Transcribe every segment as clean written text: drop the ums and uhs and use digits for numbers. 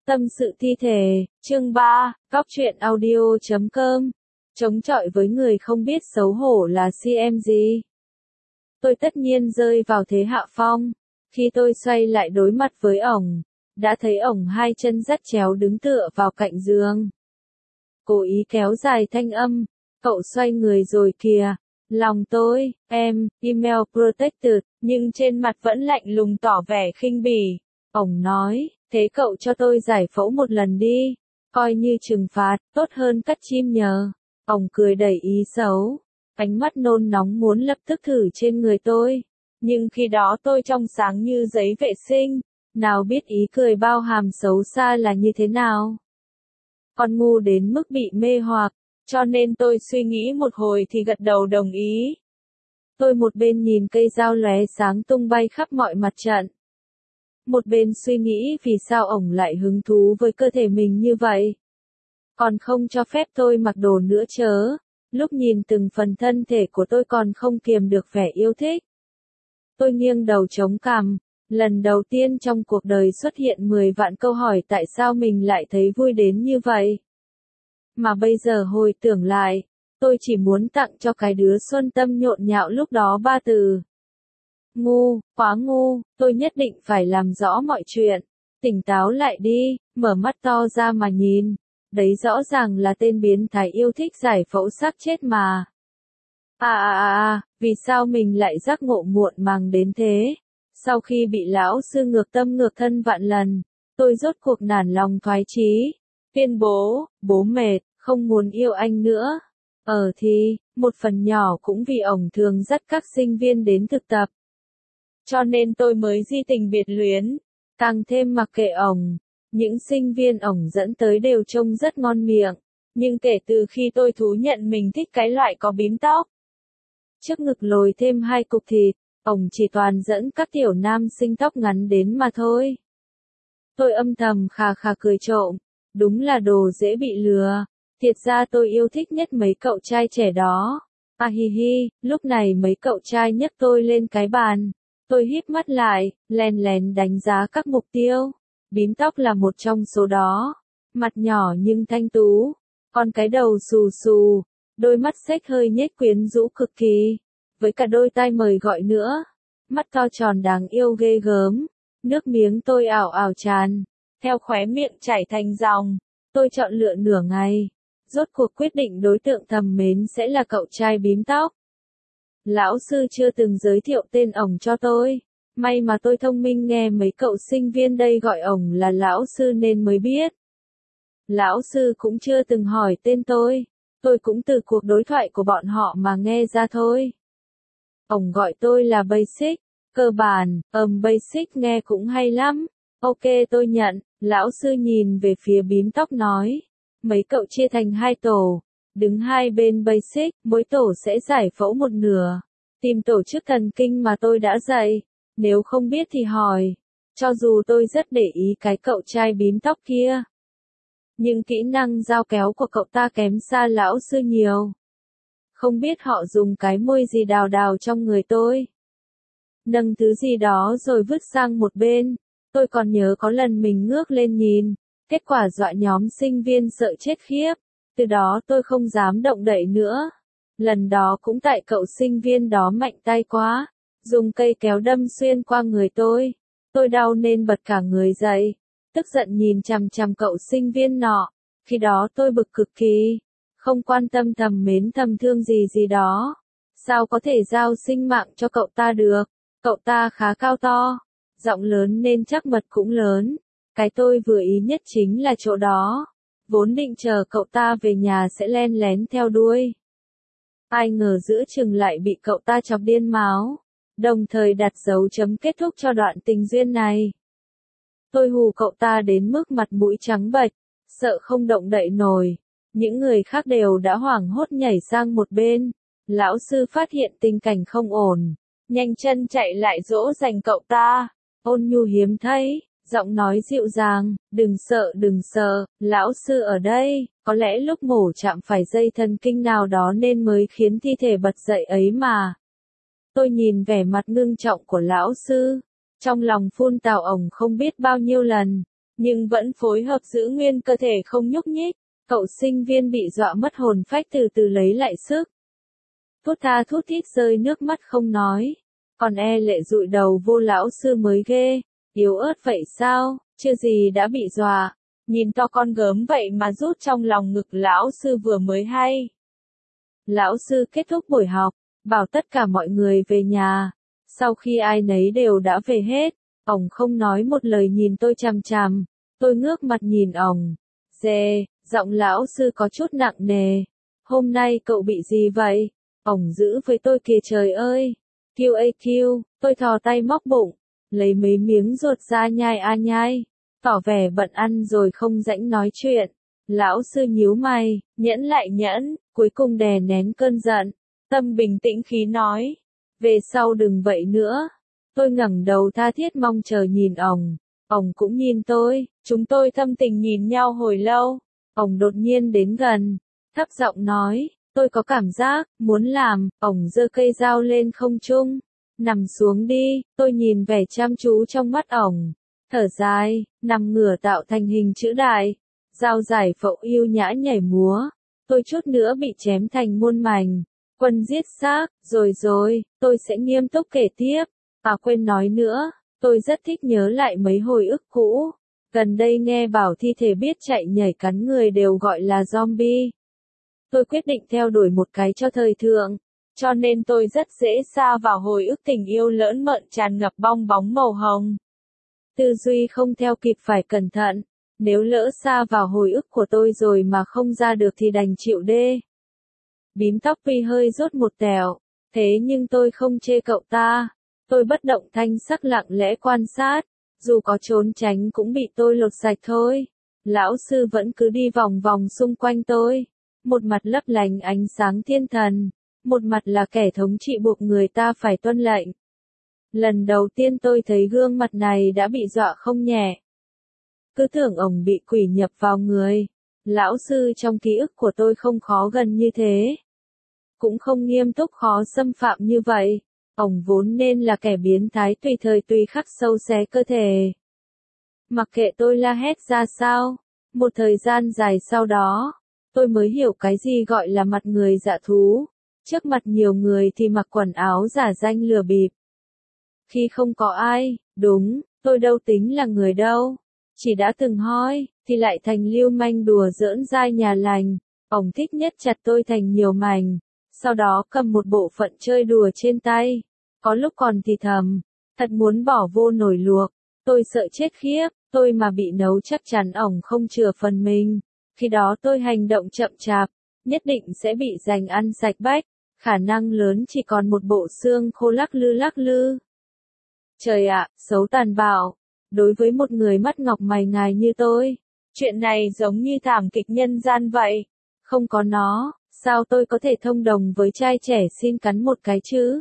Tâm sự thi thể, chương 3, Góc truyện audio.com. Chống chọi với người không biết xấu hổ là CM gì? Tôi tất nhiên rơi vào thế hạ phong. Khi tôi xoay lại đối mặt với ổng, đã thấy ổng hai chân dắt chéo đứng tựa vào cạnh giường. Cố ý kéo dài thanh âm, cậu xoay người rồi kìa. Lòng tôi, email protected, nhưng trên mặt vẫn lạnh lùng tỏ vẻ khinh bỉ. Ổng nói, thế cậu cho tôi giải phẫu một lần đi, coi như trừng phạt, tốt hơn cắt chim nhờ. Ổng cười đầy ý xấu, ánh mắt nôn nóng muốn lập tức thử trên người tôi. Nhưng khi đó tôi trong sáng như giấy vệ sinh, nào biết ý cười bao hàm xấu xa là như thế nào. Con ngu đến mức bị mê hoặc, cho nên tôi suy nghĩ một hồi thì gật đầu đồng ý. Tôi một bên nhìn cây dao lóe sáng tung bay khắp mọi mặt trận, một bên suy nghĩ vì sao ổng lại hứng thú với cơ thể mình như vậy. Còn không cho phép tôi mặc đồ nữa chớ. Lúc nhìn từng phần thân thể của tôi còn không kiềm được vẻ yêu thích. Tôi nghiêng đầu chống cằm. Lần đầu tiên trong cuộc đời xuất hiện 10 vạn câu hỏi tại sao mình lại thấy vui đến như vậy. Mà bây giờ hồi tưởng lại, tôi chỉ muốn tặng cho cái đứa xuân tâm nhộn nhạo lúc đó 3 từ. Ngu, quá ngu, tôi nhất định phải làm rõ mọi chuyện. Tỉnh táo lại đi, mở mắt to ra mà nhìn. Đấy rõ ràng là tên biến thái yêu thích giải phẫu xác chết mà. Vì sao mình lại giác ngộ muộn màng đến thế? Sau khi bị lão sư ngược tâm ngược thân vạn lần, tôi rốt cuộc nản lòng thoái chí. Tuyên bố, bố mệt, không muốn yêu anh nữa. Thì, một phần nhỏ cũng vì ổng thường dắt các sinh viên đến thực tập. Cho nên tôi mới di tình biệt luyến, càng thêm mặc kệ ổng. Những sinh viên ổng dẫn tới đều trông rất ngon miệng, nhưng kể từ khi tôi thú nhận mình thích cái loại có bím tóc, trước ngực lồi thêm 2 cục thịt, ổng chỉ toàn dẫn các tiểu nam sinh tóc ngắn đến mà thôi. Tôi âm thầm khà khà cười trộm, đúng là đồ dễ bị lừa. Thiệt ra tôi yêu thích nhất mấy cậu trai trẻ đó. Lúc này mấy cậu trai nhấc tôi lên cái bàn. Tôi híp mắt lại, lén lén đánh giá các mục tiêu. Bím tóc là một trong số đó. Mặt nhỏ nhưng thanh tú. Còn cái đầu xù xù. Đôi mắt xếch hơi nhếch quyến rũ cực kỳ. Với cả đôi tai mời gọi nữa. Mắt to tròn đáng yêu ghê gớm. Nước miếng tôi ảo ảo tràn. Theo khóe miệng chảy thành dòng. Tôi chọn lựa nửa ngày. Rốt cuộc quyết định đối tượng thầm mến sẽ là cậu trai bím tóc. Lão sư chưa từng giới thiệu tên ổng cho tôi. May mà tôi thông minh nghe mấy cậu sinh viên đây gọi ổng là lão sư nên mới biết. Lão sư cũng chưa từng hỏi tên tôi cũng từ cuộc đối thoại của bọn họ mà nghe ra thôi. Ổng gọi tôi là Basic, cơ bản, Basic nghe cũng hay lắm. Ok tôi nhận, lão sư nhìn về phía bím tóc nói. Mấy cậu chia thành 2 tổ, đứng hai bên Basic, mỗi tổ sẽ giải phẫu một nửa. Tìm tổ chức thần kinh mà tôi đã dạy. Nếu không biết thì hỏi. Cho dù tôi rất để ý cái cậu trai bím tóc kia, nhưng kỹ năng dao kéo của cậu ta kém xa lão sư nhiều. Không biết họ dùng cái môi gì đào đào trong người tôi. Nâng thứ gì đó rồi vứt sang một bên. Tôi còn nhớ có lần mình ngước lên nhìn. Kết quả dọa nhóm sinh viên sợ chết khiếp. Từ đó tôi không dám động đậy nữa. Lần đó cũng tại cậu sinh viên đó mạnh tay quá. Dùng cây kéo đâm xuyên qua người tôi. Tôi đau nên bật cả người dậy. Tức giận nhìn chằm chằm cậu sinh viên nọ. Khi đó tôi bực cực kỳ. Không quan tâm thầm mến thầm thương gì đó. Sao có thể giao sinh mạng cho cậu ta được. Cậu ta khá cao to. Giọng lớn nên chắc mật cũng lớn. Cái tôi vừa ý nhất chính là chỗ đó. Vốn định chờ cậu ta về nhà sẽ len lén theo đuôi. Ai ngờ giữa chừng lại bị cậu ta chọc điên máu. Đồng thời đặt dấu chấm kết thúc cho đoạn tình duyên này. Tôi hù cậu ta đến mức mặt mũi trắng bệch, sợ không động đậy nổi. Những người khác đều đã hoảng hốt nhảy sang một bên. Lão sư phát hiện tình cảnh không ổn, nhanh chân chạy lại dỗ dành cậu ta. Ôn nhu hiếm thấy, giọng nói dịu dàng, đừng sợ, lão sư ở đây. Có lẽ lúc mổ chạm phải dây thần kinh nào đó nên mới khiến thi thể bật dậy ấy mà. Tôi nhìn vẻ mặt ngưng trọng của lão sư, trong lòng phun tào ổng không biết bao nhiêu lần. nhưng vẫn phối hợp giữ nguyên cơ thể không nhúc nhích. Cậu sinh viên bị dọa mất hồn phách từ từ lấy lại sức. Thút tha thút thít rơi nước mắt không nói. Còn e lệ dụi đầu vô lão sư mới ghê. Yếu ớt vậy sao, chưa gì đã bị dọa. Nhìn to con gớm vậy mà rút trong lòng ngực lão sư vừa mới hay. Lão sư kết thúc buổi học, bảo tất cả mọi người về nhà. Sau khi ai nấy đều đã về hết, ổng không nói một lời nhìn tôi chằm chằm. Tôi ngước mặt nhìn ổng. Dè, giọng lão sư có chút nặng nề. Hôm nay cậu bị gì vậy? Ổng giữ với tôi kìa trời ơi. QAQ, tôi thò tay móc bụng, lấy mấy miếng ruột ra nhai nhai, tỏ vẻ bận ăn rồi không rãnh nói chuyện. Lão sư nhíu mày, nhẫn lại nhẫn, cuối cùng đè nén cơn giận, tâm bình tĩnh khí nói. Về sau đừng vậy nữa. Tôi ngẩng đầu tha thiết mong chờ nhìn ổng cũng nhìn tôi, chúng tôi thâm tình nhìn nhau hồi lâu. Ổng đột nhiên đến gần, thấp giọng nói, tôi có cảm giác, muốn làm. Ổng giơ cây dao lên không trung. Nằm xuống đi, tôi nhìn vẻ chăm chú trong mắt ổng. Thở dài, nằm ngửa tạo thành hình chữ đại. Dao giải phẫu yêu nhã nhảy múa. Tôi chút nữa bị chém thành muôn mảnh. Quân giết xác, rồi, tôi sẽ nghiêm túc kể tiếp. À quên nói nữa, tôi rất thích nhớ lại mấy hồi ức cũ. Gần đây nghe bảo thi thể biết chạy nhảy cắn người đều gọi là zombie. Tôi quyết định theo đuổi một cái cho thời thượng, cho nên tôi rất dễ sa vào hồi ức tình yêu lỡn mợn tràn ngập bong bóng màu hồng. Tư duy không theo kịp phải cẩn thận, nếu lỡ sa vào hồi ức của tôi rồi mà không ra được thì đành chịu đê. Bím tóc Vi hơi rốt một tẹo, thế nhưng tôi không chê cậu ta. Tôi bất động thanh sắc lặng lẽ quan sát, dù có trốn tránh cũng bị tôi lột sạch thôi. Lão sư vẫn cứ đi vòng vòng xung quanh tôi, một mặt lấp lánh ánh sáng thiên thần, một mặt là kẻ thống trị buộc người ta phải tuân lệnh. Lần đầu tiên tôi thấy gương mặt này đã bị dọa không nhẹ. Cứ tưởng ổng bị quỷ nhập vào người. Lão sư trong ký ức của tôi không khó gần như thế. Cũng không nghiêm túc khó xâm phạm như vậy. Ổng vốn nên là kẻ biến thái tùy thời tùy khắc sâu xé cơ thể. Mặc kệ tôi la hét ra sao, một thời gian dài sau đó, tôi mới hiểu cái gì gọi là mặt người dạ thú. Trước mặt nhiều người thì mặc quần áo giả danh lừa bịp. Khi không có ai, đúng, tôi đâu tính là người đâu. Chỉ đã từng hoi, thì lại thành lưu manh đùa giỡn dai nhà lành. Ổng thích nhất chặt tôi thành nhiều mảnh. Sau đó cầm một bộ phận chơi đùa trên tay. Có lúc còn thì thầm, thật muốn bỏ vô nồi luộc. Tôi sợ chết khiếp, tôi mà bị nấu chắc chắn ổng không chừa phần mình. Khi đó tôi hành động chậm chạp, nhất định sẽ bị giành ăn sạch bách. Khả năng lớn chỉ còn một bộ xương khô lắc lư. Trời ạ, xấu tàn bạo. Đối với một người mắt ngọc mày ngài như tôi, chuyện này giống như thảm kịch nhân gian vậy. Không có nó, sao tôi có thể thông đồng với trai trẻ xin cắn một cái chứ?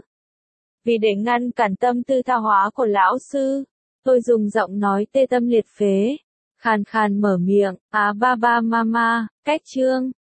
Vì để ngăn cản tâm tư tha hóa của lão sư, tôi dùng giọng nói tê tâm liệt phế, khàn khàn mở miệng, ba mama, cách chương.